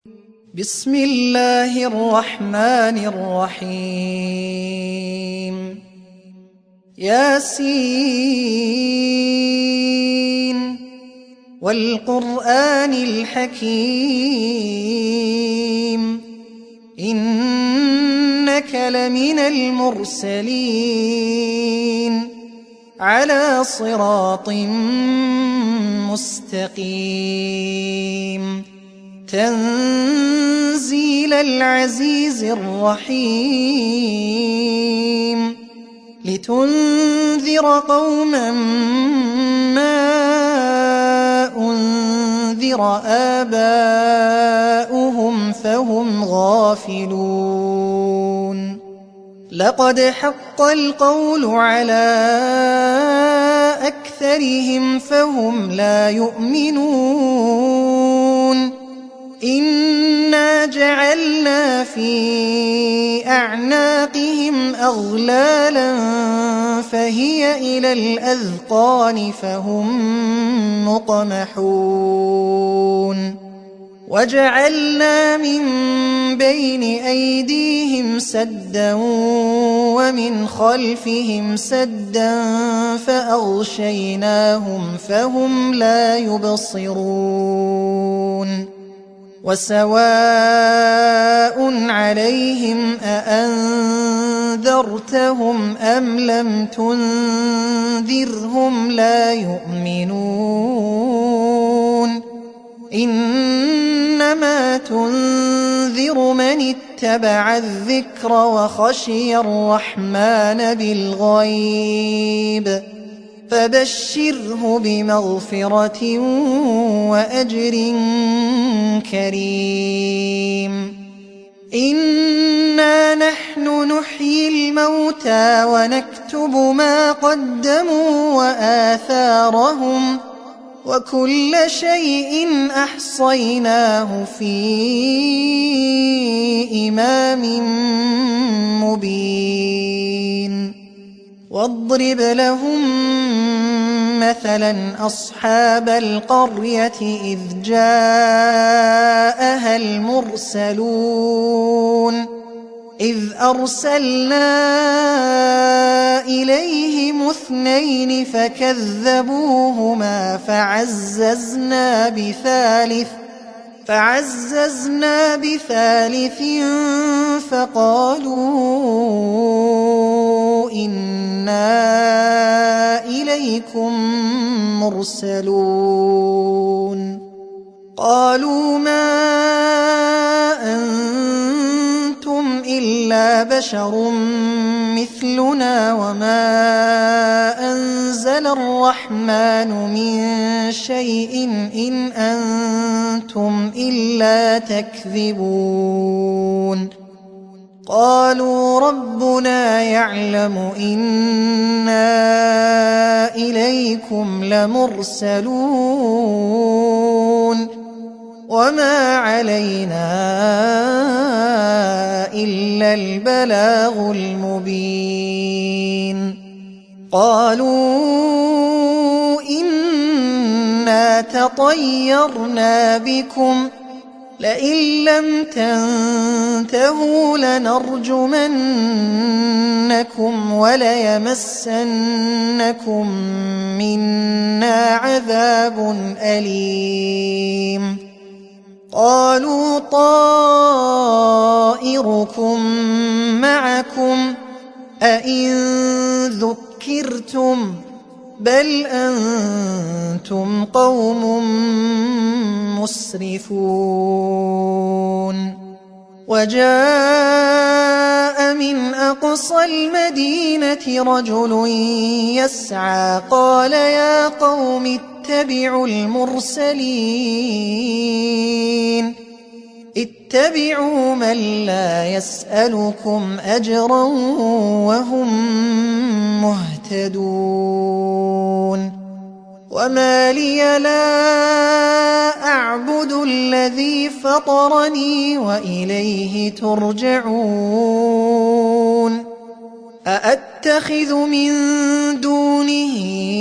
بسم الله الرحمن الرحيم ياسين والقرآن الحكيم إنك لمن المرسلين على صراط مستقيم تنزيل العزيز الرحيم لتنذر قوما ما أنذر آباؤهم فهم غافلون لقد حق القول على أكثرهم فهم لا يؤمنون إنا جعلنا في أعناقهم أغلالا فهي إلى الأذقان فهم مقمحون وجعلنا من بين أيديهم سدا ومن خلفهم سدا فأغشيناهم فهم لا يبصرون وسواء عليهم أأنذرتهم أم لم تنذرهم لا يؤمنون إنما تنذر من اتبع الذكر وخشي الرحمن بالغيب فبشره بمغفرة وأجر كريم إنا نحن نحيي الموتى ونكتب ما قدموا وآثارهم وكل شيء أحصيناه في إمام مبين واضرب لهم مثلا أصحاب القرية إذ جاءها المرسلون إذ أرسلنا إليهم 2 فكذبوهما فعززنا بثالث فقالوا إنا إليكم مرسلون قالوا ما أنتم إلا بشر مثلنا وما أنزل الرحمن من شيء إن أنتم إلا تكذبون قالوا ربنا يعلم إنا إليكم لمرسلون وما علينا إلا البلاغ المبين قالوا إنا تطيرنا بكم لئن لم تنتهوا لنرجمنكم وليمسنكم منا عذاب أليم قالوا طائركم معكم أئن ذكرتم بل أنتم قوم مسرفون وجاء من أقصى المدينة رجل يسعى قال يا قوم اتبعوا المرسلين اتبعوا من لا يسألكم أجرا وهم مهتدون وما لي لا أعبد الذي فطرني وإليه ترجعون أأتخذ من دونه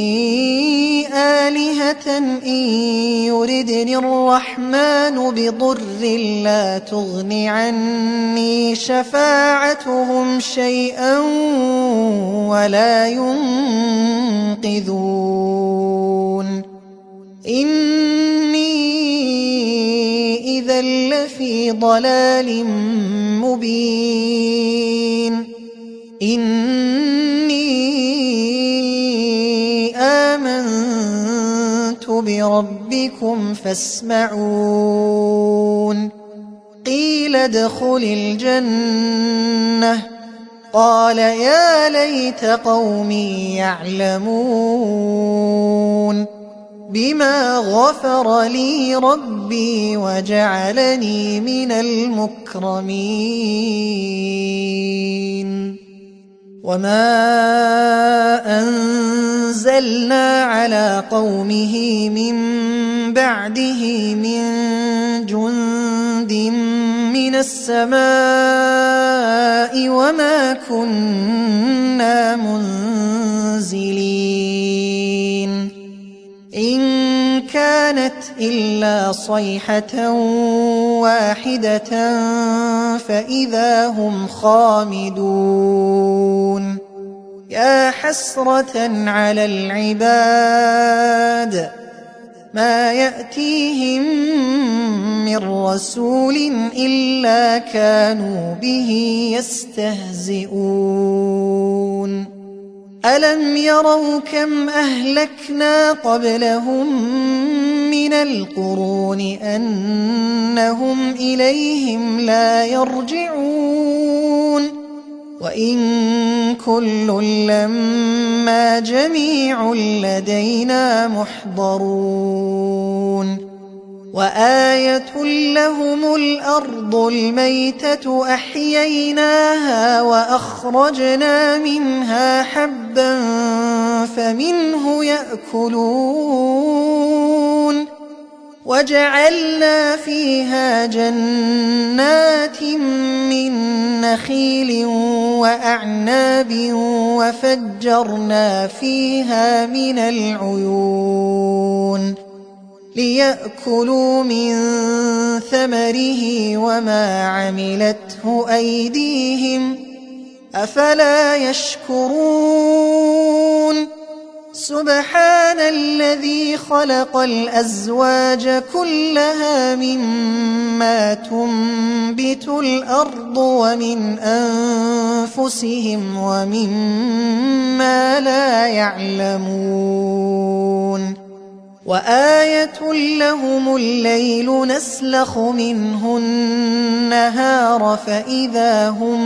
آلهة إن يردني الرحمن بضر لا تغن عني شفاعتهم شيئا ولا ينقذون إني إذا لفي ضلال مبين إني آمنت بربكم فاسمعون قيل ادخل الجنة قال يا ليت قومي يعلمون بما غفر لي ربي وجعلني من المكرمين وما أنزلنا على قومه من بعده من جند من السماء وما كنا منزلين إن كانت إلا صيحة واحدة فإذا هم خامدون يا حسرة على العباد ما يأتيهم من رسول إلا كانوا به يستهزئون ألم يروا كم أهلكنا قبلهم من القرون أنهم إليهم لا يرجعون وإن كل لما جميع لدينا محضرون وآية لهم الأرض الميتة أحييناها وأخرجنا منها حبا فمنه يأكلون وجعلنا فيها جنات من نخيل وأعناب وفجرنا فيها من العيون ليأكلوا من ثمره وما عملته أيديهم أفلا يشكرون سبحان الذي خلق الأزواج كلها مما تنبت الأرض ومن أنفسهم ومما لا يعلمون وآية لهم الليل نسلخ منه النهار فإذا هم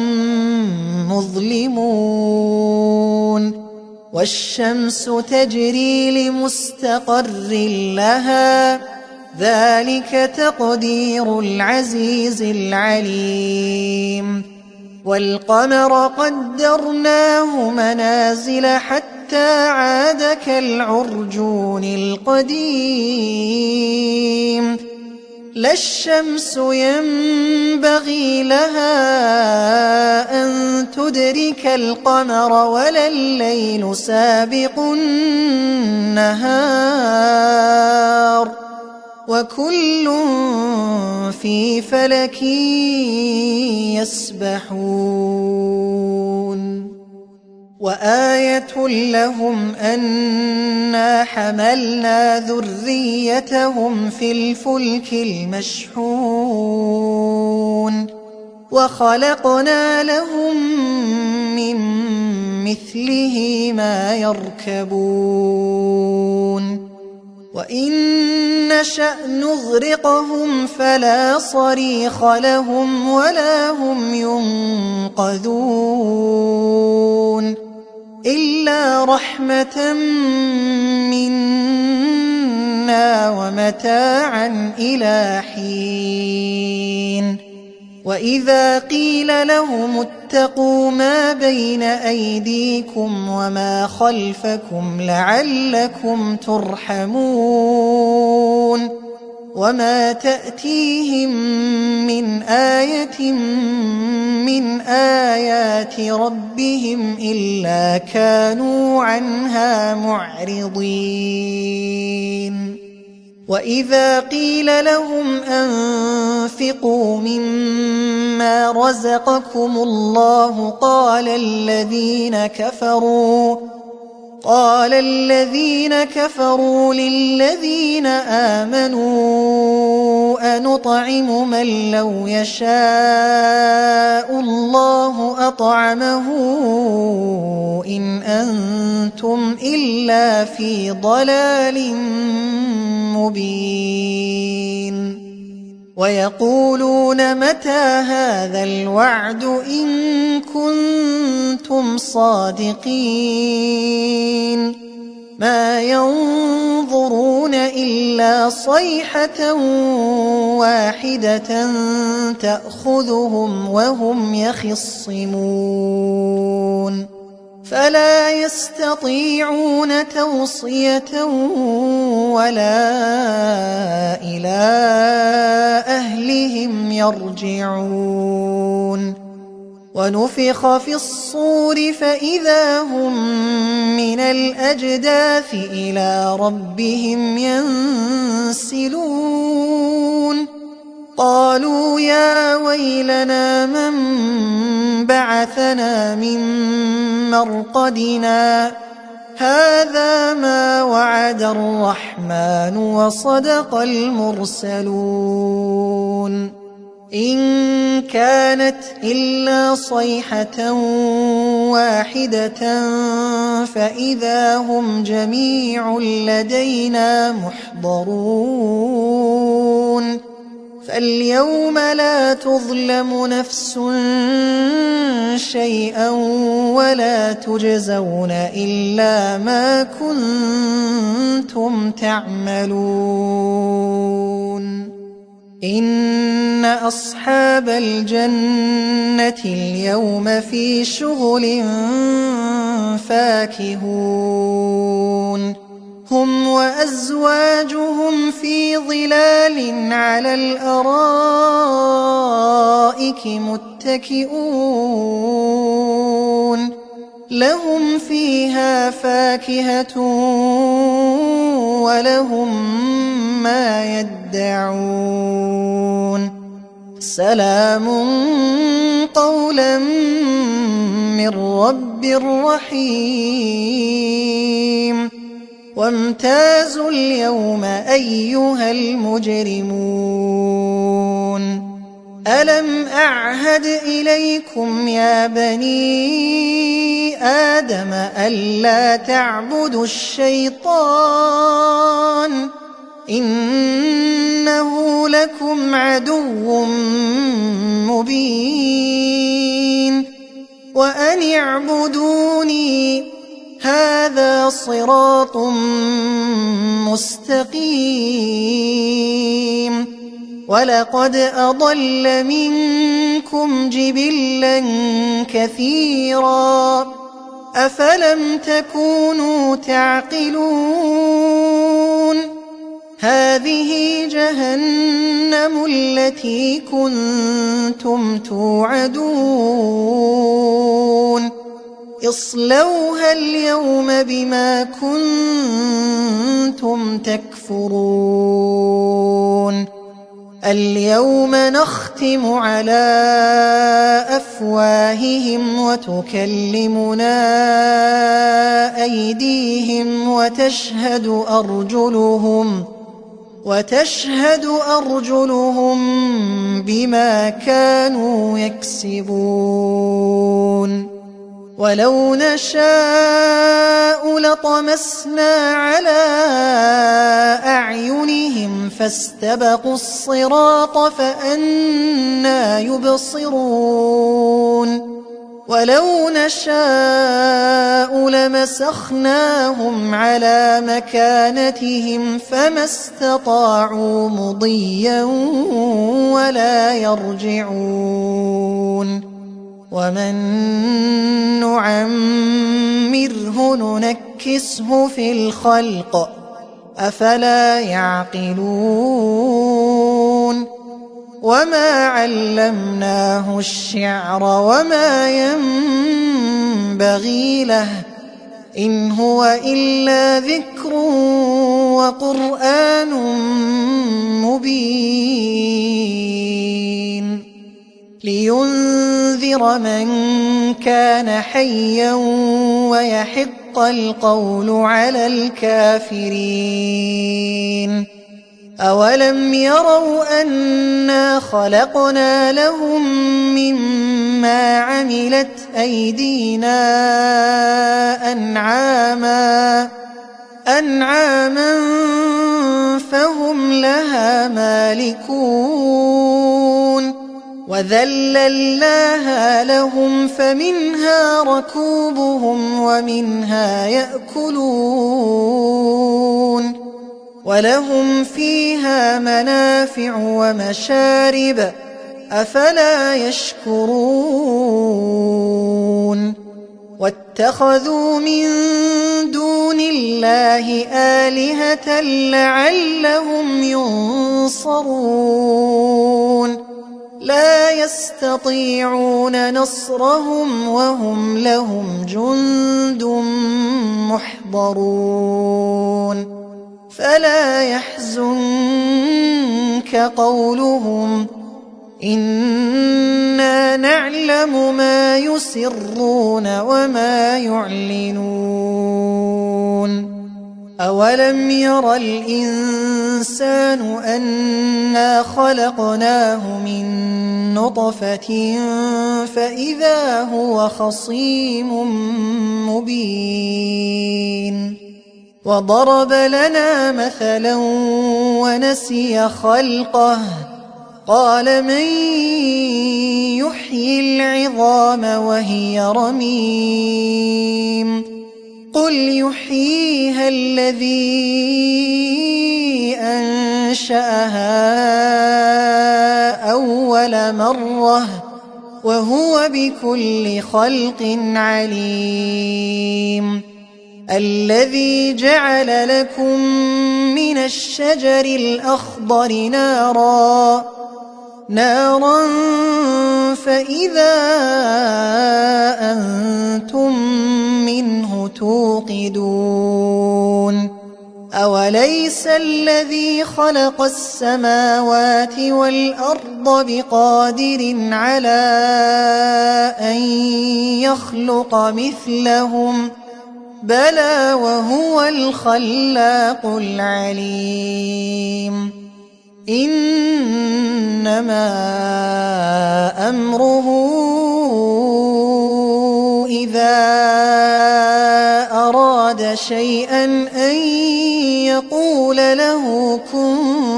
مظلمون والشمس تجري لمستقر لها ذلك تقدير العزيز العليم والقمر قدرناه منازل حتى عاد كالعرجون القديم لا الشمس ينبغي لها أن تدرك القمر ولا الليل سابق النهار وكل في فلك يسبحون وآية لهم أنا حملنا ذريتهم في الفلك المشحون وخلقنا لهم من مثله ما يركبون وإن نشأ نغرقهم فلا صريخ لهم ولا هم ينقذون إلا رحمة منا ومتاعا إلى حين وإذا قيل لهم اتقوا ما بين أيديكم وما خلفكم لعلكم ترحمون وما تأتيهم من آية من آيات ربهم إلا كانوا عنها معرضين وإذا قيل لهم أنفقوا مما رزقكم الله قال الذين كفروا للذين آمنوا أنطعم من لو يشاء الله أطعمه إن أنتم إلا في ضلال مبين ويقولون متى هذا الوعد إن كنتم صادقين ما ينظرون إلا صيحة واحدة تأخذهم وهم يخصمون فلا يستطيعون توصية ولا إلى أهلهم يرجعون ونفخ في الصور فإذا هم من الأجداث إلى ربهم ينسلون قالوا يا ويلنا من بعثنا من مرقدنا هذا ما وعد الرحمن وصدق المرسلون إن كانت إلا صيحة واحدة فإذا هم جميع لدينا محضرون فاليوم لا تظلم نفس شيئا ولا تجزون إلا ما كنتم تعملون إن أصحاب الجنة اليوم في شغل فاكهون هم وأزواجهم في ظلال على الأرائك متكئون لهم فيها فاكهة ولهم ما يدعون سلام قولا من رب رحيم وامتازوا اليوم أيها المجرمون ألم أعهد إليكم يا بني آدم ألا تعبدوا الشيطان إنه لكم عدو مبين وأن اعبدوني هذا صراط مستقيم ولقد أضل منكم جبلا كثيرا أفلم تكونوا تعقلون هذه جهنم التي كنتم توعدون اصلوها اليوم بما كنتم تكفرون اليوم نختم على أفواههم وتكلمنا أيديهم وتشهد أرجلهم بما كانوا يكسبون ولو نشاء لطمسنا على أعينهم فاستبقوا الصراط فأنى يبصرون ولو نشاء لمسخناهم على مكانتهم فما استطاعوا مضيا ولا يرجعون ومن نعمره ننكسه في الخلق أفلا يعقلون وما علمناه الشعر وما ينبغي له إن هو إلا ذكر وقرآن مبين لينذر من كان حيا ويحق القول على الكافرين أولم يروا أنا خلقنا لهم مما عملت أيدينا أنعاما فهم لها مالكون وذللناها لهم فمنها ركوبهم ومنها يأكلون ولهم فيها منافع ومشارب أفلا يشكرون واتخذوا من دون الله آلهة لعلهم ينصرون لا يستطيعون نصرهم وهم لهم جند محضرون فلا يحزنك قولهم إنا نعلم ما يسرون وما يعلنون أولم ير الإنسان أنا خلقناه من نطفة فإذا هو خصيم مبين وضرب لنا مثلا ونسي خلقه قال من يحيي العظام وهي رميم قل يحييها الذي أنشأها أول مرة وهو بكل خلق عليم الذي جعل لكم من الشجر الأخضر نارا فإذا أنتم منه توقدون أوليس الذي خلق السماوات والأرض بقادر على أن يخلق مثلهم بلى وهو الخلاق العليم إنما أمره إذا أراد شيئا أن يقول له كن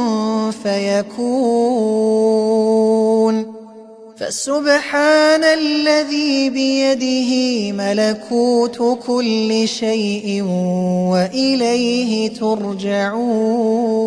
فيكون فسبحان الذي بيده ملكوت كل شيء وإليه ترجعون